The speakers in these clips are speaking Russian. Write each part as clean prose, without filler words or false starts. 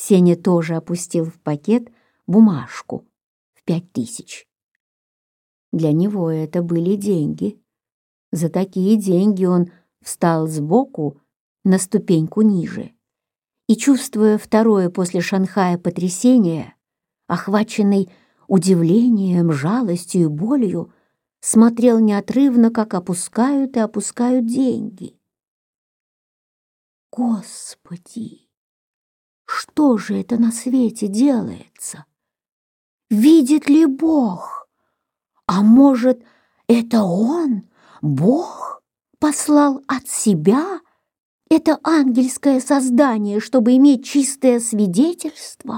Сеня тоже опустил в пакет бумажку в 5000. Для него это были деньги. За такие деньги он встал сбоку на ступеньку ниже и, чувствуя второе после Шанхая потрясение, охваченный удивлением, жалостью и болью, смотрел неотрывно, как опускают и опускают деньги. Господи, что же это на свете делается? Видит ли Бог? А может, это Он, Бог, послал от себя это ангельское создание, чтобы иметь чистое свидетельство?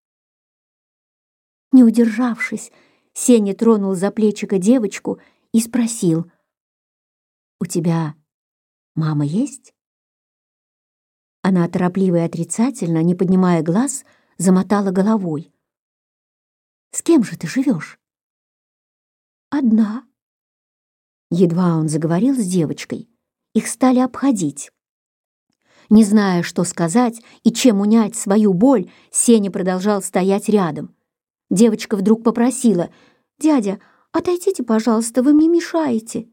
Не удержавшись, Сеня тронул за плечико девочку и спросил: «У тебя мама есть?» Она торопливо и отрицательно, не поднимая глаз, замотала головой. «С кем же ты живешь?» «Одна». Едва он заговорил с девочкой, их стали обходить. Не зная, что сказать и чем унять свою боль, Сеня продолжал стоять рядом. Девочка вдруг попросила: «Дядя, отойдите, пожалуйста, вы мне мешаете».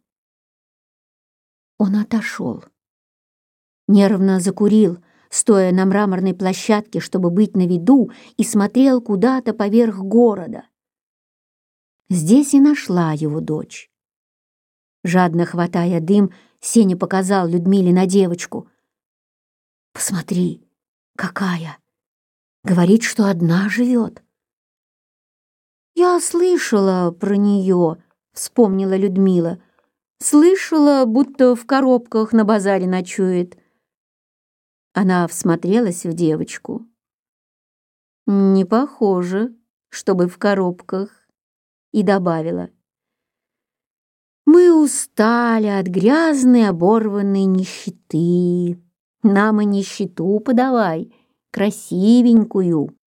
Он отошел. Нервно закурил, стоя на мраморной площадке, чтобы быть на виду, и смотрел куда-то поверх города. Здесь и нашла его дочь. Жадно хватая дым, Сеня показал Людмиле на девочку. «Посмотри, какая! Говорит, что одна живет». «Я слышала про нее», — вспомнила Людмила. «Слышала, будто в коробках на базаре ночует». Она всмотрелась в девочку. «Не похоже, чтобы в коробках», и добавила: «Мы устали от грязной оборванной нищеты. Нам и нищету подавай, красивенькую».